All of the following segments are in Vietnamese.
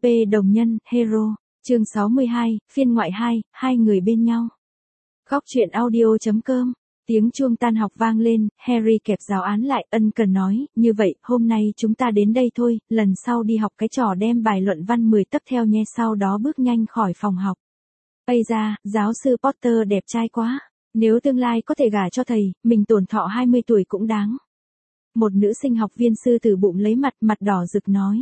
đồng nhân, hero. Chương 62, phiên ngoại 2, hai người bên nhau. Góc truyện audio.com. Tiếng chuông tan học vang lên, Harry kẹp giáo án lại, ân cần nói, như vậy, hôm nay chúng ta đến đây thôi, lần sau đi học cái trò đem bài luận văn 10 tấc theo nhé, sau đó bước nhanh khỏi phòng học. Ây da, giáo sư Potter đẹp trai quá, nếu tương lai có thể gả cho thầy, mình tổn thọ 20 tuổi cũng đáng. Một nữ sinh học viên sư tử bụng lấy mặt đỏ rực nói.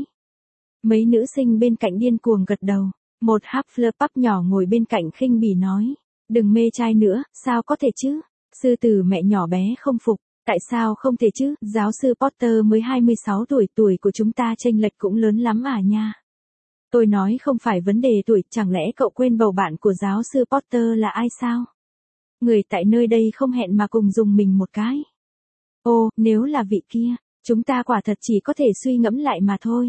Mấy nữ sinh bên cạnh điên cuồng gật đầu, một Hufflepuff nhỏ ngồi bên cạnh khinh bỉ nói, đừng mê trai nữa, sao có thể chứ? Sư tử mẹ nhỏ bé không phục, tại sao không thể chứ, giáo sư Potter mới 26 tuổi, tuổi của chúng ta chênh lệch cũng lớn lắm à nha. Tôi nói không phải vấn đề tuổi, chẳng lẽ cậu quên bầu bạn của giáo sư Potter là ai sao? Người tại nơi đây không hẹn mà cùng dùng mình một cái. Ô, nếu là vị kia, chúng ta quả thật chỉ có thể suy ngẫm lại mà thôi.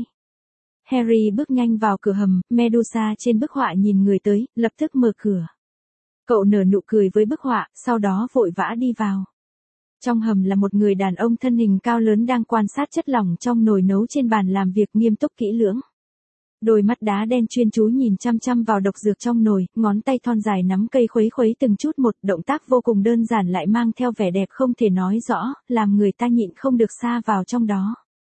Harry bước nhanh vào cửa hầm, Medusa trên bức họa nhìn người tới, lập tức mở cửa. Cậu nở nụ cười với bức họa, sau đó vội vã đi vào. Trong hầm là một người đàn ông thân hình cao lớn đang quan sát chất lỏng trong nồi nấu trên bàn làm việc nghiêm túc kỹ lưỡng. Đôi mắt đá đen chuyên chú nhìn chăm chăm vào độc dược trong nồi, ngón tay thon dài nắm cây khuấy khuấy từng chút một, động tác vô cùng đơn giản lại mang theo vẻ đẹp không thể nói rõ, làm người ta nhịn không được sa vào trong đó.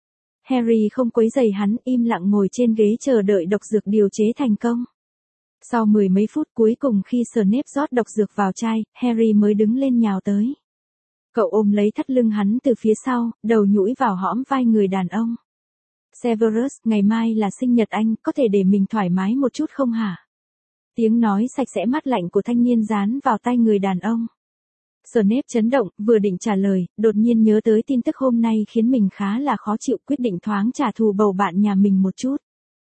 Harry không quấy rầy hắn, im lặng ngồi trên ghế chờ đợi độc dược điều chế thành công. Sau 10 mấy phút cuối cùng khi Snape rót độc dược vào chai, Harry mới đứng lên nhào tới. Cậu ôm lấy thắt lưng hắn từ phía sau, đầu nhũi vào hõm vai người đàn ông. Severus, ngày mai là sinh nhật anh, có thể để mình thoải mái một chút không hả? Tiếng nói sạch sẽ mát lạnh của thanh niên dán vào tai người đàn ông. Snape chấn động, vừa định trả lời, đột nhiên nhớ tới tin tức hôm nay khiến mình khá là khó chịu, quyết định thoáng trả thù bầu bạn nhà mình một chút.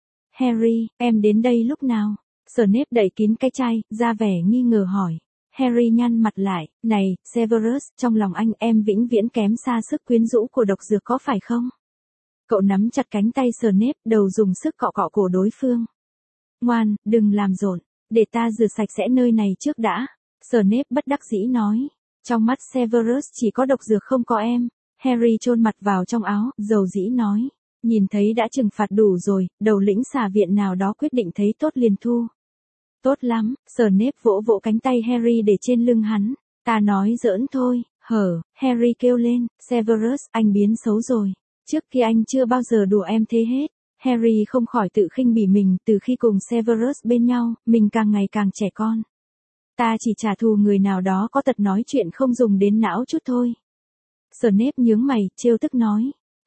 Harry, em đến đây lúc nào? Snape đẩy kín cái chai, ra vẻ nghi ngờ hỏi. Harry nhăn mặt lại, này, Severus, trong lòng anh em vĩnh viễn kém xa sức quyến rũ của độc dược có phải không? Cậu nắm chặt cánh tay Snape, đầu dùng sức cọ cọ cổ đối phương. Ngoan, đừng làm rộn, để ta rửa sạch sẽ nơi này trước đã. Snape bất đắc dĩ nói. Trong mắt Severus chỉ có độc dược không có em. Harry chôn mặt vào trong áo, dầu dĩ nói. Nhìn thấy đã trừng phạt đủ rồi, đầu lĩnh xà viện nào đó quyết định thấy tốt liền thu. Tốt lắm, Snape vỗ vỗ cánh tay Harry để trên lưng hắn. Ta nói giỡn thôi, Harry kêu lên, Severus, anh biến xấu rồi. Trước kia anh chưa bao giờ đùa em thế hết. Harry không khỏi tự khinh bỉ mình, từ khi cùng Severus bên nhau, mình càng ngày càng trẻ con. Ta chỉ trả thù người nào đó có tật nói chuyện không dùng đến não chút thôi. Snape nhướng mày, trêu tức nói.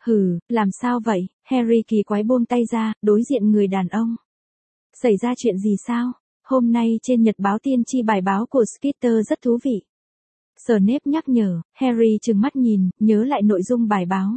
Làm sao vậy? Harry kỳ quái buông tay ra, đối diện người đàn ông. Xảy ra chuyện gì sao? Hôm nay trên nhật báo tiên tri bài báo của Skeeter rất thú vị. Snape nhắc nhở, Harry trừng mắt nhìn, nhớ lại nội dung bài báo.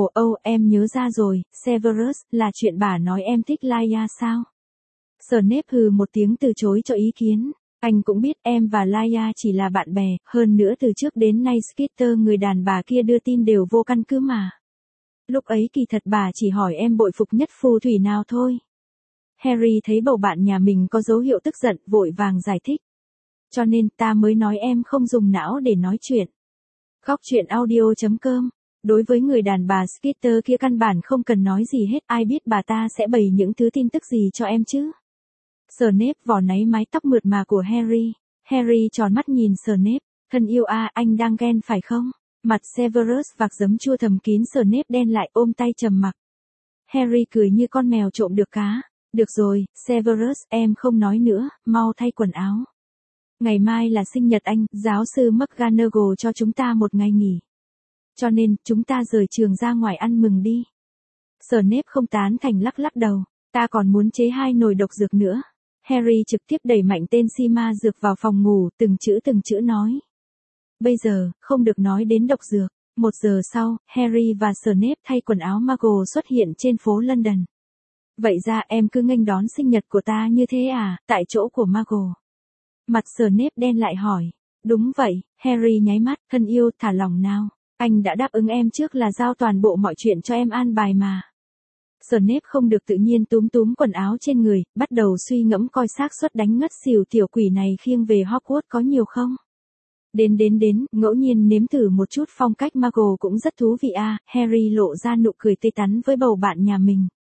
Em nhớ ra rồi, Severus, là chuyện bà nói em thích Laia sao? Snape hừ một tiếng từ chối cho ý kiến. Anh cũng biết em và Laia chỉ là bạn bè, hơn nữa từ trước đến nay Skeeter người đàn bà kia đưa tin đều vô căn cứ mà. Lúc ấy kỳ thật bà chỉ hỏi em bội phục nhất phù thủy nào thôi. Harry thấy bầu bạn nhà mình có dấu hiệu tức giận, vội vàng giải thích. Cho nên ta mới nói em không dùng não để nói chuyện. Góc truyện audio.com. Đối với người đàn bà Skeeter kia căn bản không cần nói gì hết, ai biết bà ta sẽ bày những thứ tin tức gì cho em chứ. Snape vò náy mái tóc mượt mà của Harry. Harry tròn mắt nhìn Snape, thân yêu anh đang ghen phải không? Mặt Severus vạc giấm chua thầm kín Snape đen lại ôm tay trầm mặc. Harry cười như con mèo trộm được cá. Được rồi, Severus, em không nói nữa, mau thay quần áo. Ngày mai là sinh nhật anh, giáo sư McGonagall cho chúng ta một ngày nghỉ. Cho nên, chúng ta rời trường ra ngoài ăn mừng đi. Snape không tán thành lắc lắc đầu. Ta còn muốn chế 2 nồi độc dược nữa. Harry trực tiếp đẩy mạnh tên si ma dược vào phòng ngủ, từng chữ nói. Bây giờ, không được nói đến độc dược. 1 giờ sau, Harry và Snape thay quần áo Muggle xuất hiện trên phố London. Vậy ra em cứ nghênh đón sinh nhật của ta như thế à, tại chỗ của Muggle. Mặt Snape đen lại hỏi. Đúng vậy, Harry nháy mắt, thân yêu, thả lỏng nào. Anh đã đáp ứng em trước là giao toàn bộ mọi chuyện cho em an bài mà. Snape không được tự nhiên túm quần áo trên người, bắt đầu suy ngẫm coi xác suất đánh ngất xỉu tiểu quỷ này khiêng về Hogwarts có nhiều không. Đến, ngẫu nhiên nếm thử một chút phong cách Muggle cũng rất thú vị à, Harry lộ ra nụ cười tươi tắn với bầu bạn nhà mình.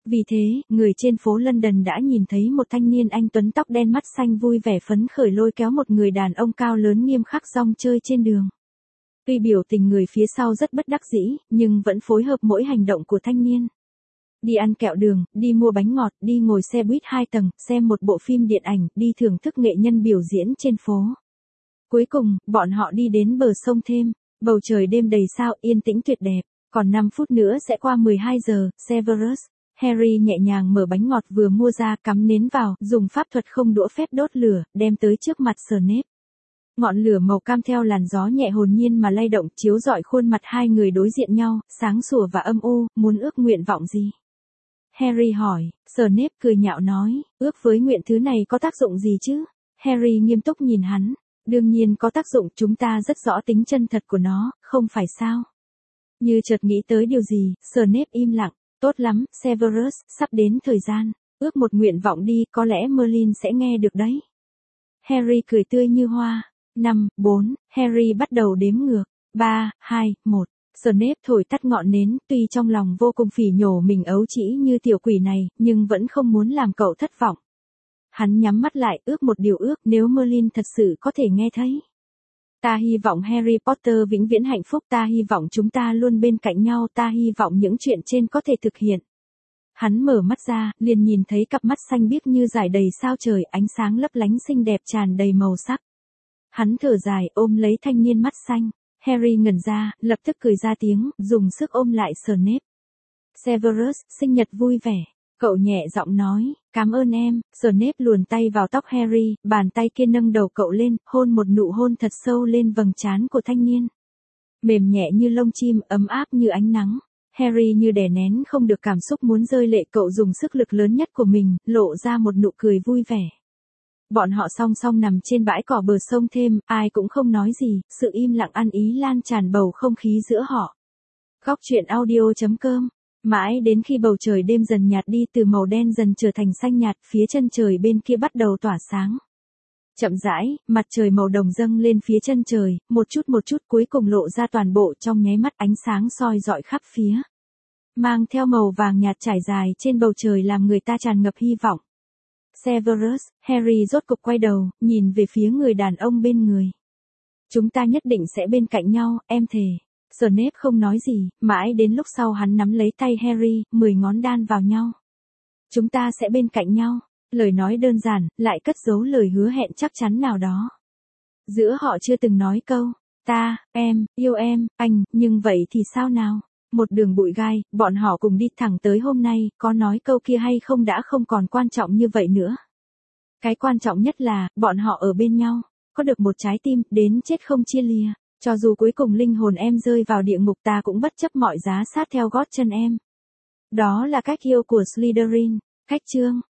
Vì thế, người trên phố London đã nhìn thấy một thanh niên anh tuấn tóc đen mắt xanh vui vẻ phấn khởi lôi kéo một người đàn ông cao lớn nghiêm khắc rong chơi trên đường. Tuy biểu tình người phía sau rất bất đắc dĩ, nhưng vẫn phối hợp mỗi hành động của thanh niên. Đi ăn kẹo đường, đi mua bánh ngọt, đi ngồi xe buýt 2 tầng, xem một bộ phim điện ảnh, đi thưởng thức nghệ nhân biểu diễn trên phố. Cuối cùng, bọn họ đi đến bờ sông Thêm, bầu trời đêm đầy sao yên tĩnh tuyệt đẹp, còn 5 phút nữa sẽ qua 12 giờ, Severus. Harry nhẹ nhàng mở bánh ngọt vừa mua ra cắm nến vào, dùng pháp thuật không đũa phép đốt lửa, đem tới trước mặt Snape. Ngọn lửa màu cam theo làn gió nhẹ hồn nhiên mà lay động chiếu rọi khuôn mặt hai người đối diện nhau, sáng sủa và âm u, muốn ước nguyện vọng gì? Harry hỏi, Snape cười nhạo nói, ước với nguyện thứ này có tác dụng gì chứ? Harry nghiêm túc nhìn hắn, đương nhiên có tác dụng, chúng ta rất rõ tính chân thật của nó, không phải sao? Như chợt nghĩ tới điều gì, Snape im lặng, tốt lắm, Severus, sắp đến thời gian, ước một nguyện vọng đi, có lẽ Merlin sẽ nghe được đấy. Harry cười tươi như hoa. 5, 4, Harry bắt đầu đếm ngược. 3, 2, 1. Snape thổi tắt ngọn nến, tuy trong lòng vô cùng phỉ nhổ mình ấu trĩ như tiểu quỷ này, nhưng vẫn không muốn làm cậu thất vọng. Hắn nhắm mắt lại, ước một điều ước nếu Merlin thật sự có thể nghe thấy. Ta hy vọng Harry Potter vĩnh viễn hạnh phúc, ta hy vọng chúng ta luôn bên cạnh nhau, ta hy vọng những chuyện trên có thể thực hiện. Hắn mở mắt ra, liền nhìn thấy cặp mắt xanh biếc như dải đầy sao trời, ánh sáng lấp lánh xinh đẹp tràn đầy màu sắc. Hắn thở dài ôm lấy thanh niên mắt xanh. Harry ngẩn ra, lập tức cười ra tiếng, dùng sức ôm lại Snape. Severus, sinh nhật vui vẻ. Cậu nhẹ giọng nói, cảm ơn em. Snape luồn tay vào tóc Harry, bàn tay kia nâng đầu cậu lên, hôn một nụ hôn thật sâu lên vầng trán của thanh niên. Mềm nhẹ như lông chim, ấm áp như ánh nắng. Harry như đè nén không được cảm xúc muốn rơi lệ, cậu dùng sức lực lớn nhất của mình, lộ ra một nụ cười vui vẻ. Bọn họ song song nằm trên bãi cỏ bờ sông Thêm, ai cũng không nói gì, sự im lặng ăn ý lan tràn bầu không khí giữa họ. Góc truyện audio.com. Mãi đến khi bầu trời đêm dần nhạt đi, từ màu đen dần trở thành xanh nhạt, phía chân trời bên kia bắt đầu tỏa sáng. Chậm rãi, mặt trời màu đồng dâng lên phía chân trời, một chút cuối cùng lộ ra toàn bộ trong nháy mắt, ánh sáng soi rọi khắp phía. Mang theo màu vàng nhạt trải dài trên bầu trời làm người ta tràn ngập hy vọng. Severus, Harry rốt cục quay đầu, nhìn về phía người đàn ông bên người. Chúng ta nhất định sẽ bên cạnh nhau, em thề. Snape không nói gì, mãi đến lúc sau hắn nắm lấy tay Harry, 10 ngón đan vào nhau. Chúng ta sẽ bên cạnh nhau. Lời nói đơn giản, lại cất giấu lời hứa hẹn chắc chắn nào đó. Giữa họ chưa từng nói câu, ta, em, yêu em, anh, nhưng vậy thì sao nào? Một đường bụi gai, bọn họ cùng đi thẳng tới hôm nay, có nói câu kia hay không đã không còn quan trọng như vậy nữa. Cái quan trọng nhất là, bọn họ ở bên nhau, có được một trái tim, đến chết không chia lìa. Cho dù cuối cùng linh hồn em rơi vào địa ngục, ta cũng bất chấp mọi giá sát theo gót chân em. Đó là cách yêu của Slytherin. Cách chương